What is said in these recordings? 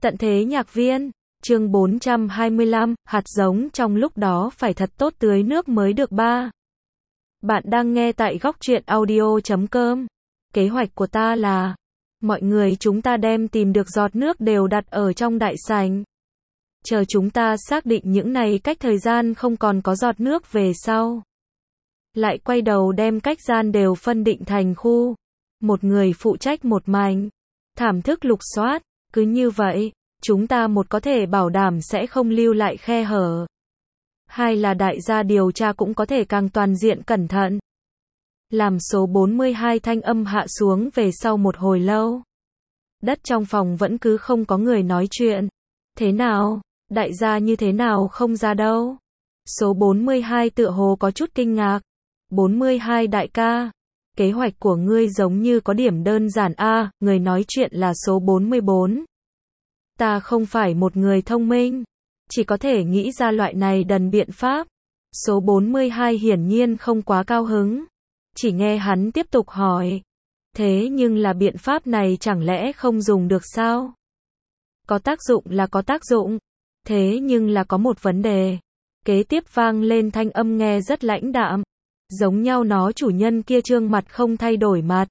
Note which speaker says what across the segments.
Speaker 1: Tận thế nhạc viên, chương 425, hạt giống trong lúc đó phải thật tốt tưới nước mới được ba. Bạn đang nghe tại góc truyện audio.com. Kế hoạch của ta là, mọi người chúng ta đem tìm được giọt nước đều đặt ở trong đại sảnh. Chờ chúng ta xác định những này cách thời gian không còn có giọt nước về sau. Lại quay đầu đem cách gian đều phân định thành khu. Một người phụ trách một mảnh. Thảm thức lục soát. Cứ như vậy, chúng ta một có thể bảo đảm sẽ không lưu lại khe hở. Hai là đại gia điều tra cũng có thể càng toàn diện cẩn thận. Làm số 42 thanh âm hạ xuống về sau một hồi lâu. Đất trong phòng vẫn cứ không có người nói chuyện. Thế nào? Đại gia như thế nào không ra đâu? Số 42 tựa hồ có chút kinh ngạc. 42 đại ca. Kế hoạch của ngươi giống như có điểm đơn giản a, người nói chuyện là số 44. Ta không phải một người thông minh, chỉ có thể nghĩ ra loại này đần biện pháp. Số 42 hiển nhiên không quá cao hứng. Chỉ nghe hắn tiếp tục hỏi. Thế nhưng là biện pháp này chẳng lẽ không dùng được sao? Có tác dụng là có tác dụng. Thế nhưng là có một vấn đề. Kế tiếp vang lên thanh âm nghe rất lãnh đạm. Giống nhau nó chủ nhân kia trương mặt không thay đổi mặt.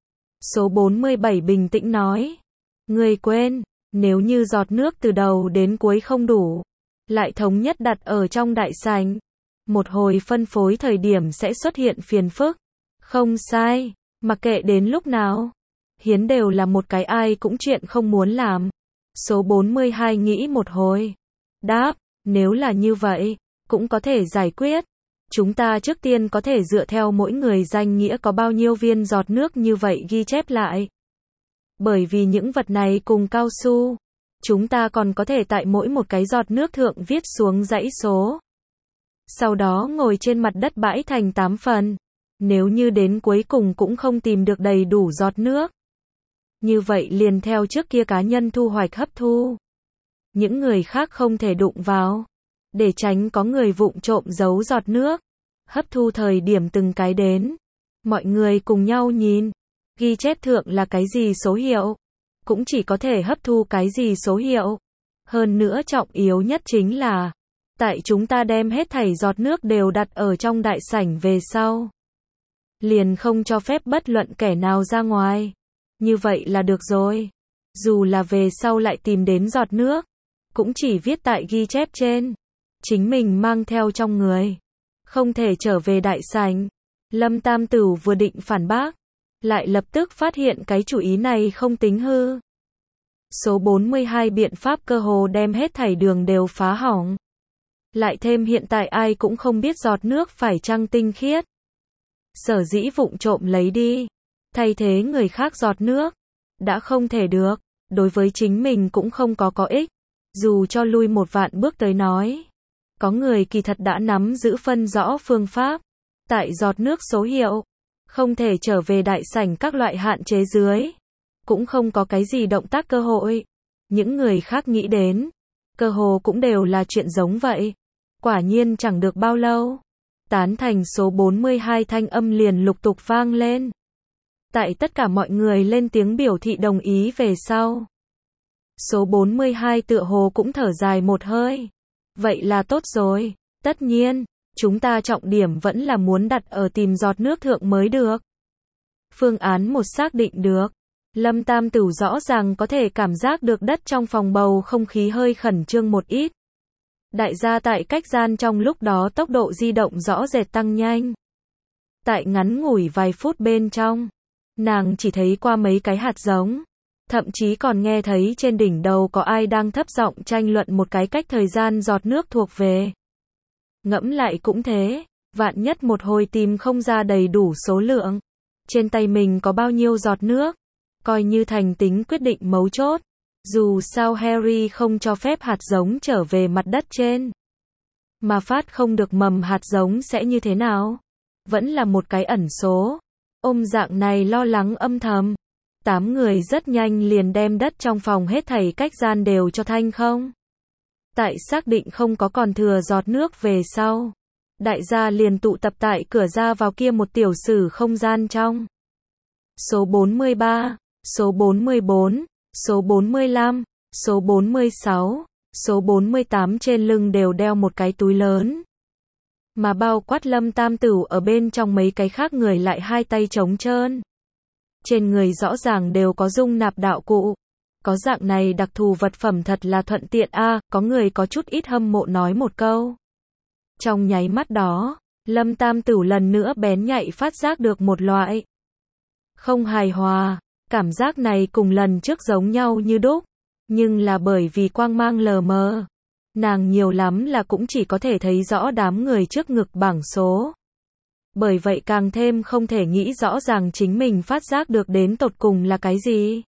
Speaker 1: Số 47 bình tĩnh nói. Ngươi quên, nếu như giọt nước từ đầu đến cuối không đủ, lại thống nhất đặt ở trong đại sảnh. Một hồi phân phối thời điểm sẽ xuất hiện phiền phức. Không sai, mặc kệ đến lúc nào. Hiến đều là một cái ai cũng chuyện không muốn làm. Số 42 nghĩ một hồi. Đáp, nếu là như vậy, cũng có thể giải quyết. Chúng ta trước tiên có thể dựa theo mỗi người danh nghĩa có bao nhiêu viên giọt nước như vậy ghi chép lại. Bởi vì những vật này cùng cao su, chúng ta còn có thể tại mỗi một cái giọt nước thượng viết xuống dãy số. Sau đó ngồi trên mặt đất bãi thành 8 phần. Nếu như đến cuối cùng cũng không tìm được đầy đủ giọt nước, như vậy liền theo trước kia cá nhân thu hoạch hấp thu. Những người khác không thể đụng vào. Để tránh có người vụng trộm giấu giọt nước. Hấp thu thời điểm từng cái đến. Mọi người cùng nhau nhìn. Ghi chép thượng là cái gì số hiệu. Cũng chỉ có thể hấp thu cái gì số hiệu. Hơn nữa trọng yếu nhất chính là, tại chúng ta đem hết thảy giọt nước đều đặt ở trong đại sảnh về sau. Liền không cho phép bất luận kẻ nào ra ngoài. Như vậy là được rồi. Dù là về sau lại tìm đến giọt nước, cũng chỉ viết tại ghi chép trên. Chính mình mang theo trong người. Không thể trở về đại sảnh. Lâm Tam Tửu vừa định phản bác, lại lập tức phát hiện cái chủ ý này không tính hư. Số 42 biện pháp cơ hồ đem hết thảy đường đều phá hỏng. Lại thêm hiện tại ai cũng không biết giọt nước phải chăng tinh khiết. Sở dĩ vụng trộm lấy đi, thay thế người khác giọt nước, đã không thể được, đối với chính mình cũng không có ích. Dù cho lui một vạn bước tới nói, có người kỳ thật đã nắm giữ phân rõ phương pháp. Tại giọt nước số hiệu, không thể trở về đại sảnh các loại hạn chế dưới. Cũng không có cái gì động tác cơ hội. Những người khác nghĩ đến, cơ hồ cũng đều là chuyện giống vậy. Quả nhiên chẳng được bao lâu, tán thành số 42 thanh âm liền lục tục vang lên. Tại tất cả mọi người lên tiếng biểu thị đồng ý về sau. Số 42 tựa hồ cũng thở dài một hơi. Vậy là tốt rồi. Tất nhiên, chúng ta trọng điểm vẫn là muốn đặt ở tìm giọt nước thượng mới được. Phương án một xác định được. Lâm Tam Tửu rõ ràng có thể cảm giác được đất trong phòng bầu không khí hơi khẩn trương một ít. Đại gia tại cách gian trong lúc đó tốc độ di động rõ rệt tăng nhanh. Tại ngắn ngủi vài phút bên trong, nàng chỉ thấy qua mấy cái hạt giống. Thậm chí còn nghe thấy trên đỉnh đầu có ai đang thấp giọng tranh luận một cái cách thời gian giọt nước thuộc về. Ngẫm lại cũng thế, vạn nhất một hồi tìm không ra đầy đủ số lượng. Trên tay mình có bao nhiêu giọt nước, coi như thành tính quyết định mấu chốt. Dù sao Harry không cho phép hạt giống trở về mặt đất trên. Mà phát không được mầm hạt giống sẽ như thế nào? Vẫn là một cái ẩn số. Ôm dạng này lo lắng âm thầm. 8 người rất nhanh liền đem đất trong phòng hết thảy cách gian đều cho thanh không. Tại xác định không có còn thừa giọt nước về sau. Đại gia liền tụ tập tại cửa ra vào kia một tiểu sử không gian trong. Số 43, số 44, số 45, Số 46, số 48 trên lưng đều đeo một cái túi lớn. Mà bao quát Lâm Tam Tửu ở bên trong mấy cái khác người lại hai tay trống trơn. Trên người rõ ràng đều có dung nạp đạo cụ. Có dạng này đặc thù vật phẩm thật là thuận tiện a, có người có chút ít hâm mộ nói một câu. Trong nháy mắt đó, Lâm Tam Tửu lần nữa bén nhạy phát giác được một loại không hài hòa, cảm giác này cùng lần trước giống nhau như đúc, nhưng là bởi vì quang mang lờ mờ, nàng nhiều lắm là cũng chỉ có thể thấy rõ đám người trước ngực bảng số. Bởi vậy càng thêm không thể nghĩ rõ ràng chính mình phát giác được đến tột cùng là cái gì.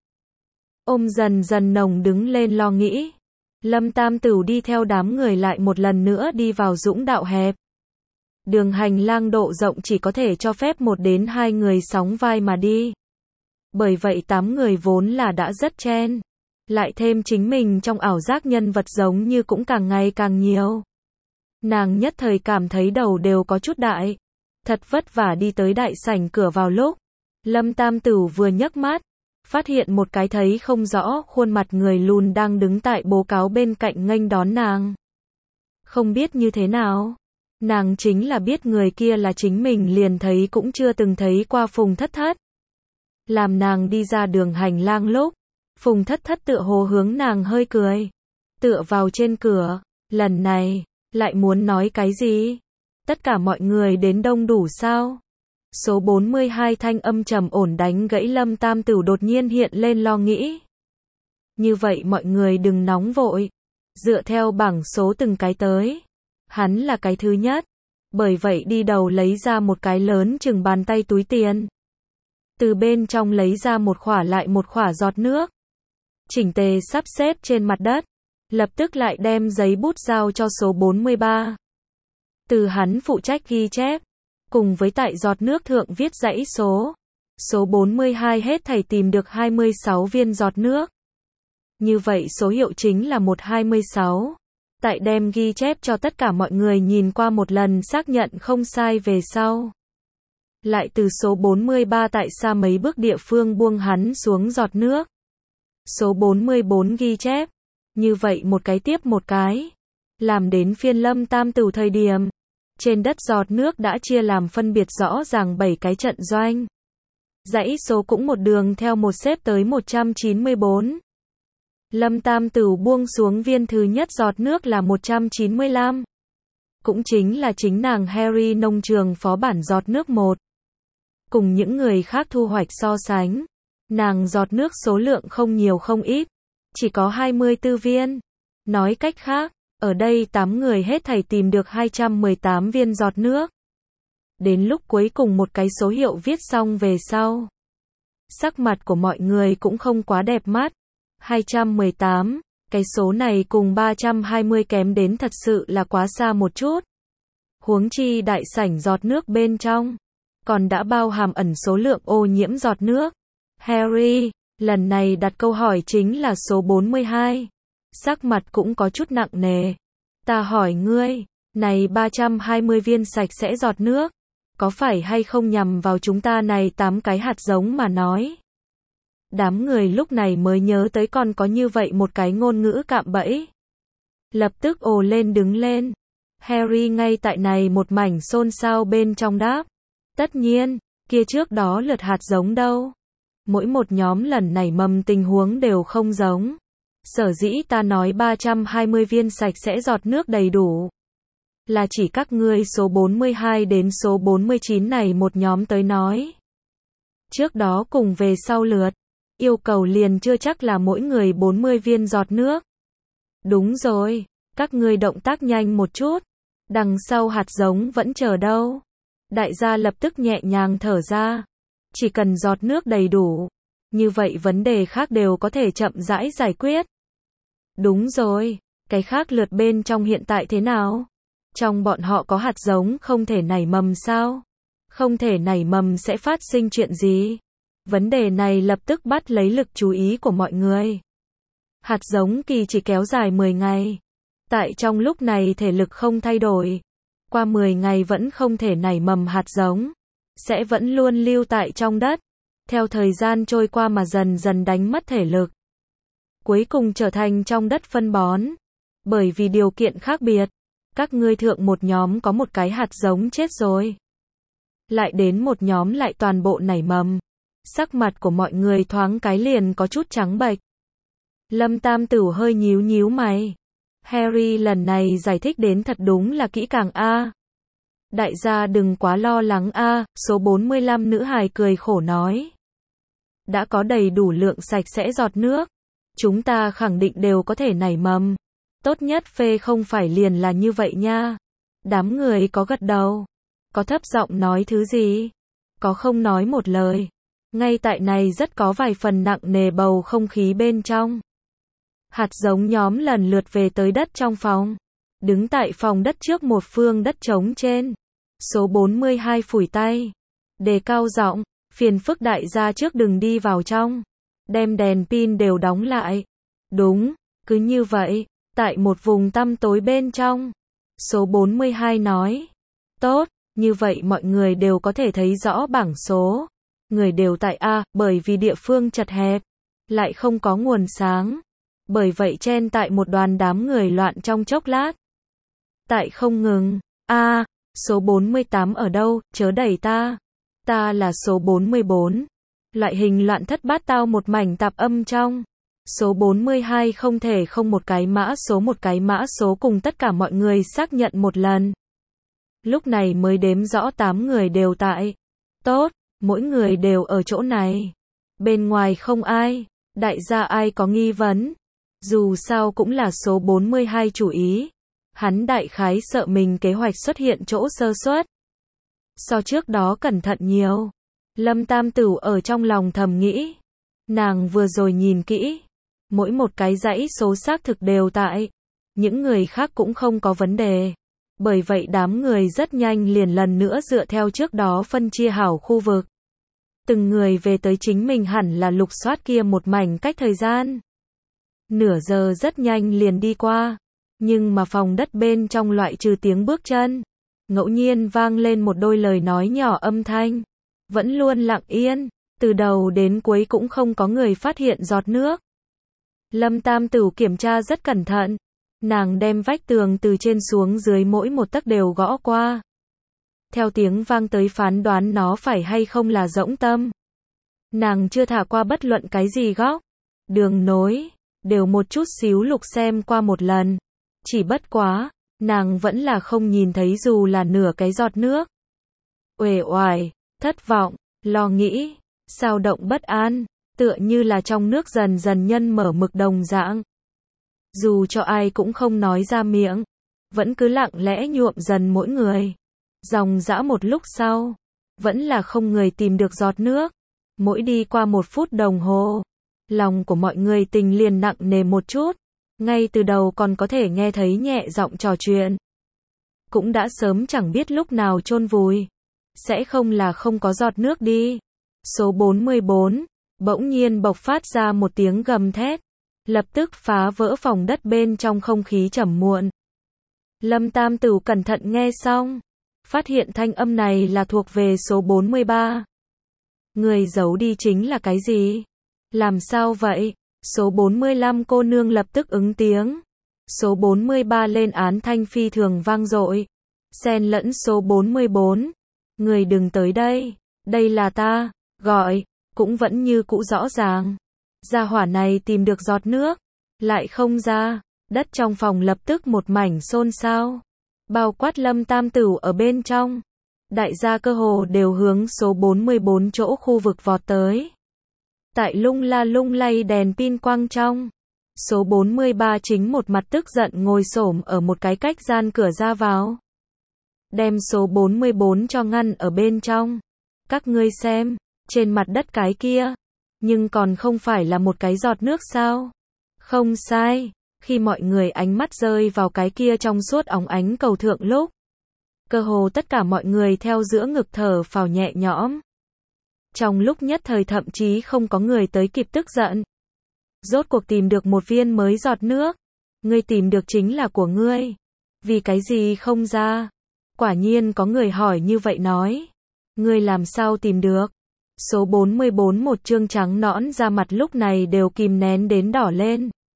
Speaker 1: Ôm dần dần nồng đứng lên lo nghĩ. Lâm Tam Tửu đi theo đám người lại một lần nữa đi vào dũng đạo hẹp. Đường hành lang độ rộng chỉ có thể cho phép 1 đến 2 người sóng vai mà đi. Bởi vậy 8 người vốn là đã rất chen. Lại thêm chính mình trong ảo giác nhân vật giống như cũng càng ngày càng nhiều. Nàng nhất thời cảm thấy đầu đều có chút đại. Thật vất vả đi tới đại sảnh cửa vào lúc. Lâm Tam Tửu vừa nhấc mắt, phát hiện một cái thấy không rõ khuôn mặt người lùn đang đứng tại bố cáo bên cạnh nghênh đón nàng. Không biết như thế nào, nàng chính là biết người kia là chính mình liền thấy cũng chưa từng thấy qua Phùng Thất Thất. Làm nàng đi ra đường hành lang lúc, Phùng Thất Thất tựa hồ hướng nàng hơi cười, tựa vào trên cửa, lần này, lại muốn nói cái gì? Tất cả mọi người đến đông đủ sao? Số 42 thanh âm trầm ổn đánh gãy Lâm Tam Tửu đột nhiên hiện lên lo nghĩ. Như vậy mọi người đừng nóng vội, dựa theo bảng số từng cái tới. Hắn là cái thứ nhất, bởi vậy đi đầu lấy ra một cái lớn chừng bàn tay túi tiền. Từ bên trong lấy ra một khỏa lại một khỏa giọt nước. Chỉnh tề sắp xếp trên mặt đất, lập tức lại đem giấy bút giao cho số 43. Từ hắn phụ trách ghi chép, cùng với tại giọt nước thượng viết dãy số. Số 42 hết thảy tìm được 26 viên giọt nước. Như vậy số hiệu chính là 126. Tại đem ghi chép cho tất cả mọi người nhìn qua một lần xác nhận không sai về sau. Lại từ số 43 tại xa mấy bước địa phương buông hắn xuống giọt nước. Số 44 ghi chép. Như vậy một cái tiếp một cái. Làm đến phiên Lâm Tam Tửu thời điểm. Trên đất giọt nước đã chia làm phân biệt rõ ràng 7 cái trận doanh. Dãy số cũng một đường theo một xếp tới 194. Lâm Tam Tửu buông xuống viên thứ nhất giọt nước là 195. Cũng chính là chính nàng Harry nông trường phó bản giọt nước 1. Cùng những người khác thu hoạch so sánh, nàng giọt nước số lượng không nhiều không ít, chỉ có 24 viên. Nói cách khác, ở đây 8 người hết thảy tìm được 218 viên giọt nước. Đến lúc cuối cùng một cái số hiệu viết xong về sau, sắc mặt của mọi người cũng không quá đẹp mắt. 218, cái số này cùng 320 kém đến thật sự là quá xa một chút. Huống chi đại sảnh giọt nước bên trong, còn đã bao hàm ẩn số lượng ô nhiễm giọt nước. Harry, lần này đặt câu hỏi chính là số 42. Sắc mặt cũng có chút nặng nề. Ta hỏi ngươi, này 320 viên sạch sẽ giọt nước, có phải hay không nhằm vào chúng ta này 8 cái hạt giống mà nói? Đám người lúc này mới nhớ tới còn có như vậy một cái ngôn ngữ cạm bẫy. Lập tức ồ lên đứng lên. Harry ngay tại này một mảnh xôn xao bên trong đáp. Tất nhiên, kia trước đó lượt hạt giống đâu. Mỗi một nhóm lần này mầm tình huống đều không giống. Sở dĩ ta nói 320 viên sạch sẽ giọt nước đầy đủ. Là chỉ các ngươi số 42 đến số 49 này một nhóm tới nói. Trước đó cùng về sau lượt, yêu cầu liền chưa chắc là mỗi người 40 viên giọt nước. Đúng rồi, các ngươi động tác nhanh một chút. Đằng sau hạt giống vẫn chờ đâu. Đại gia lập tức nhẹ nhàng thở ra. Chỉ cần giọt nước đầy đủ. Như vậy vấn đề khác đều có thể chậm rãi giải quyết. Đúng rồi, cái khác lượt bên trong hiện tại thế nào? Trong bọn họ có hạt giống không thể nảy mầm sao? Không thể nảy mầm sẽ phát sinh chuyện gì? Vấn đề này lập tức bắt lấy lực chú ý của mọi người. Hạt giống kỳ chỉ kéo dài 10 ngày. Tại trong lúc này thể lực không thay đổi. Qua 10 ngày vẫn không thể nảy mầm hạt giống. Sẽ vẫn luôn lưu tại trong đất. Theo thời gian trôi qua mà dần dần đánh mất thể lực. cuối cùng trở thành trong đất phân bón. Bởi vì điều kiện khác biệt, các ngươi thượng một nhóm có một cái hạt giống chết rồi. Lại đến một nhóm lại toàn bộ nảy mầm. Sắc mặt của mọi người thoáng cái liền có chút trắng bệch. Lâm Tam Tửu hơi nhíu nhíu mày. Harry lần này giải thích đến thật đúng là kỹ càng a. Đại gia đừng quá lo lắng a, số 45 nữ hài cười khổ nói. Đã có đầy đủ lượng sạch sẽ giọt nước. Chúng ta khẳng định đều có thể nảy mầm. Tốt nhất phê không phải liền là như vậy nha. Đám người có gật đầu. Có thấp giọng nói thứ gì? Có không nói một lời. Ngay tại này rất có vài phần nặng nề bầu không khí bên trong. Hạt giống nhóm lần lượt về tới đất trong phòng. Đứng tại phòng đất trước một phương đất trống trên. Số 42 phủi tay. Đề cao giọng, phiền phức đại gia trước đừng đi vào trong. Đem đèn pin đều đóng lại. Đúng, cứ như vậy, tại một vùng tăm tối bên trong. Số 42 nói. Tốt, như vậy mọi người đều có thể thấy rõ bảng số. Người đều tại A, bởi vì địa phương chật hẹp. Lại không có nguồn sáng. Bởi vậy chen tại một đoàn đám người loạn trong chốc lát. Tại không ngừng. A, số 48 ở đâu, chớ đẩy ta. Ta là số 44. Loại hình loạn thất bát tao một mảnh tạp âm trong. Số 42 không thể không một cái mã số cùng tất cả mọi người xác nhận một lần. Lúc này mới đếm rõ 8 người đều tại. Tốt, mỗi người đều ở chỗ này. Bên ngoài không ai. Đại gia ai có nghi vấn. Dù sao cũng là số 42 chủ ý. Hắn đại khái sợ mình kế hoạch xuất hiện chỗ sơ suất. So trước đó cẩn thận nhiều. Lâm Tam Tửu ở trong lòng thầm nghĩ. Nàng vừa rồi nhìn kỹ. Mỗi một cái dãy số xác thực đều tại. Những người khác cũng không có vấn đề. Bởi vậy đám người rất nhanh liền lần nữa dựa theo trước đó phân chia hảo khu vực. Từng người về tới chính mình hẳn là lục soát kia một mảnh cách thời gian. Nửa giờ rất nhanh liền đi qua. Nhưng mà phòng đất bên trong loại trừ tiếng bước chân. Ngẫu nhiên vang lên một đôi lời nói nhỏ âm thanh. Vẫn luôn lặng yên. Từ đầu đến cuối cũng không có người phát hiện giọt nước. Lâm Tam Tửu kiểm tra rất cẩn thận. Nàng đem vách tường từ trên xuống dưới mỗi một tấc đều gõ qua. Theo tiếng vang tới phán đoán nó phải hay không là rỗng tâm. Nàng chưa thả qua bất luận cái gì góc. Đường nối. Đều một chút xíu lục xem qua một lần. Chỉ bất quá. Nàng vẫn là không nhìn thấy dù là nửa cái giọt nước. Uể oải. Thất vọng. Lo nghĩ. Sao động bất an. Tựa như là trong nước dần dần nhân mở mực đồng dạng. Dù cho ai cũng không nói ra miệng. Vẫn cứ lặng lẽ nhuộm dần mỗi người. Dòng dã một lúc sau. Vẫn là không người tìm được giọt nước. Mỗi đi qua 1 phút đồng hồ. Lòng của mọi người tình liền nặng nề một chút. Ngay từ đầu còn có thể nghe thấy nhẹ giọng trò chuyện. Cũng đã sớm chẳng biết lúc nào chôn vùi. Sẽ không là không có giọt nước đi. Số 44. Bỗng nhiên bộc phát ra một tiếng gầm thét. Lập tức phá vỡ phòng đất bên trong không khí trầm muộn. Lâm Tam Tửu cẩn thận nghe xong. Phát hiện thanh âm này là thuộc về số 43. Người giấu đi chính là cái gì? Làm sao vậy? Số 45 cô nương lập tức ứng tiếng. Số 43 lên án thanh phi thường vang dội. Xen lẫn số 44. Người đừng tới đây. Đây là ta. Gọi. Cũng vẫn như cũ rõ ràng. Gia hỏa này tìm được giọt nước. Lại không ra. Đất trong phòng lập tức một mảnh xôn xao. Bao quát Lâm Tam Tửu ở bên trong. Đại gia cơ hồ đều hướng số 44 chỗ khu vực vọt tới. Tại lung la lung lay đèn pin quang trong. Số 43 chính một mặt tức giận ngồi xổm ở một cái cách gian cửa ra vào. Đem số 44 cho ngăn ở bên trong. Các ngươi xem, trên mặt đất cái kia. Nhưng còn không phải là một cái giọt nước sao? Không sai. Khi mọi người ánh mắt rơi vào cái kia trong suốt óng ánh cầu thượng lúc. Cơ hồ tất cả mọi người theo giữa ngực thở phào nhẹ nhõm. Trong lúc nhất thời thậm chí không có người tới kịp tức giận. Rốt cuộc tìm được một viên mới giọt nước. Ngươi tìm được chính là của ngươi. Vì cái gì không ra? Quả nhiên có người hỏi như vậy nói. Ngươi làm sao tìm được? Số 44 một trương trắng nõn da mặt lúc này đều kìm nén đến đỏ lên.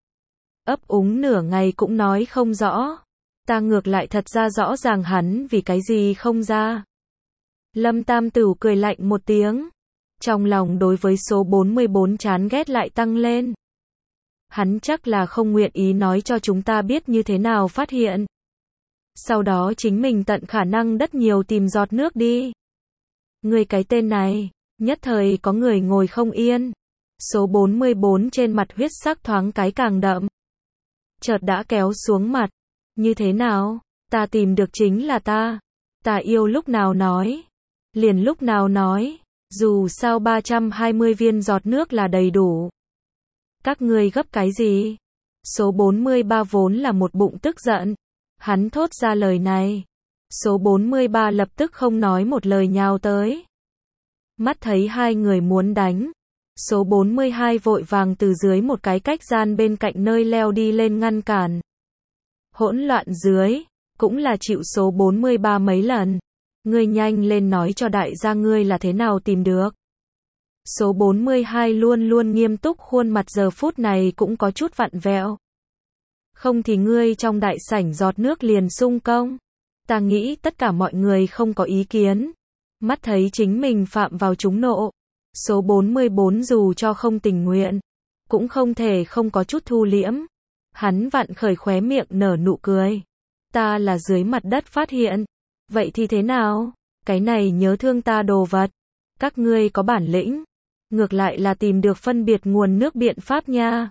Speaker 1: ấp úng nửa ngày cũng nói không rõ. Ta ngược lại thật ra rõ ràng hắn vì cái gì không ra. Lâm Tam Tửu cười lạnh một tiếng. Trong lòng đối với số 44 chán ghét lại tăng lên. Hắn chắc là không nguyện ý nói cho chúng ta biết như thế nào phát hiện. Sau đó chính mình tận khả năng đất nhiều tìm giọt nước đi. Người cái tên này, nhất thời có người ngồi không yên. Số 44 trên mặt huyết sắc thoáng cái càng đậm. Chợt đã kéo xuống mặt. Như thế nào? Ta tìm được chính là ta. Ta yêu lúc nào nói. Liền lúc nào nói. Dù sao 320 viên giọt nước là đầy đủ. Các ngươi gấp cái gì? Số 43 vốn là một bụng tức giận. Hắn thốt ra lời này. Số 43 lập tức không nói một lời nhào tới. Mắt thấy hai người muốn đánh. Số 42 vội vàng từ dưới một cái cách gian bên cạnh nơi leo đi lên ngăn cản. Hỗn loạn dưới, cũng là chịu số 43 mấy lần. Ngươi nhanh lên nói cho đại gia ngươi là thế nào tìm được. Số 42 luôn luôn nghiêm túc, khuôn mặt giờ phút này cũng có chút vặn vẹo. Không thì ngươi trong đại sảnh giọt nước liền sung công. Ta nghĩ tất cả mọi người không có ý kiến. Mắt thấy chính mình phạm vào trúng nộ. Số 44 dù cho không tình nguyện, cũng không thể không có chút thu liễm. Hắn vặn khởi khóe miệng nở nụ cười. Ta là dưới mặt đất phát hiện. Vậy thì thế nào? Cái này nhớ thương ta đồ vật. Các ngươi có bản lĩnh. Ngược lại là tìm được phân biệt nguồn nước biện pháp nha.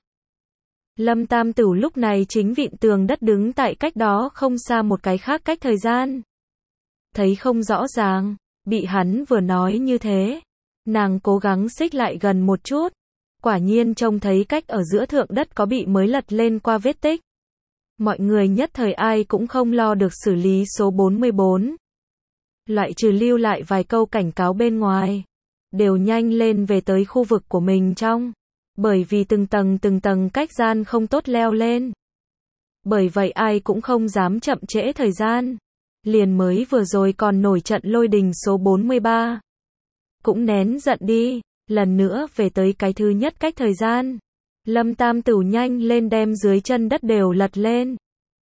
Speaker 1: Lâm Tam Tửu lúc này chính vịn tường đất đứng tại cách đó không xa một cái khác cách thời gian. Thấy không rõ ràng, bị hắn vừa nói như thế. Nàng cố gắng xích lại gần một chút. Quả nhiên trông thấy cách ở giữa thượng đất có bị mới lật lên qua vết tích. Mọi người nhất thời ai cũng không lo được xử lý số 44. Loại trừ lưu lại vài câu cảnh cáo bên ngoài. Đều nhanh lên về tới khu vực của mình trong. Bởi vì từng tầng cách gian không tốt leo lên. Bởi vậy ai cũng không dám chậm trễ thời gian. Liền mới vừa rồi còn nổi trận lôi đình số 43. Cũng nén giận đi, lần nữa về tới cái thứ nhất cách thời gian. Lâm Tam Tửu nhanh lên đem dưới chân đất đều lật lên.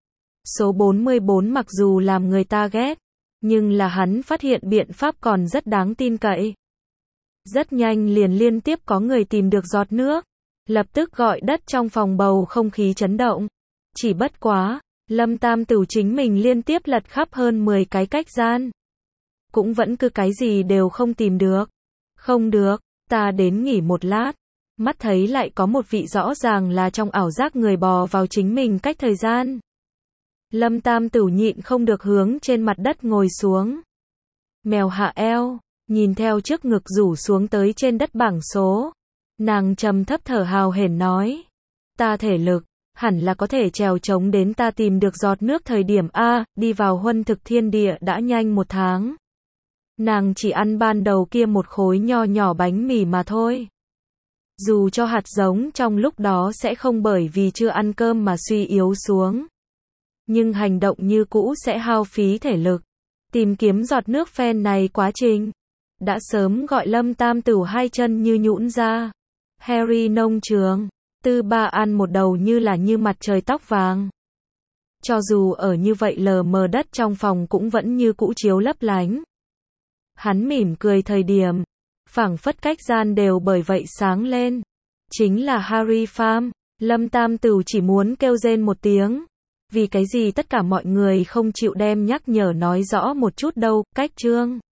Speaker 1: Số 44 mặc dù làm người ta ghét, nhưng là hắn phát hiện biện pháp còn rất đáng tin cậy. Rất nhanh liền liên tiếp có người tìm được giọt nước. Lập tức gọi đất trong phòng bầu không khí chấn động. Chỉ bất quá, Lâm Tam Tửu chính mình liên tiếp lật khắp hơn 10 cái cách gian. Cũng vẫn cứ cái gì đều không tìm được. Không được, ta đến nghỉ một lát. Mắt thấy lại có một vị rõ ràng là trong ảo giác người bò vào chính mình cách thời gian. Lâm Tam Tửu nhịn không được hướng trên mặt đất ngồi xuống. Mèo hạ eo, nhìn theo trước ngực rủ xuống tới trên đất bảng số. Nàng trầm thấp thở hào hển nói. Ta thể lực, hẳn là có thể trèo trống đến ta tìm được giọt nước thời điểm A, đi vào huân thực thiên địa đã nhanh 1 tháng. Nàng chỉ ăn ban đầu kia một khối nho nhỏ bánh mì mà thôi. Dù cho hạt giống trong lúc đó sẽ không bởi vì chưa ăn cơm mà suy yếu xuống. Nhưng hành động như cũ sẽ hao phí thể lực. Tìm kiếm giọt nước phen này quá trình. Đã sớm gọi Lâm Tam Tửu hai chân như nhũn ra. Harry nông trường. Tư Ba ăn một đầu như là như mặt trời tóc vàng. Cho dù ở như vậy lờ mờ đất trong phòng cũng vẫn như cũ chiếu lấp lánh. Hắn mỉm cười thời điểm, phảng phất cách gian đều bởi vậy sáng lên. Chính là Harry Farm. Lâm Tam Tửu chỉ muốn kêu rên một tiếng. Vì cái gì tất cả mọi người không chịu đem nhắc nhở nói rõ một chút đâu, cách chương.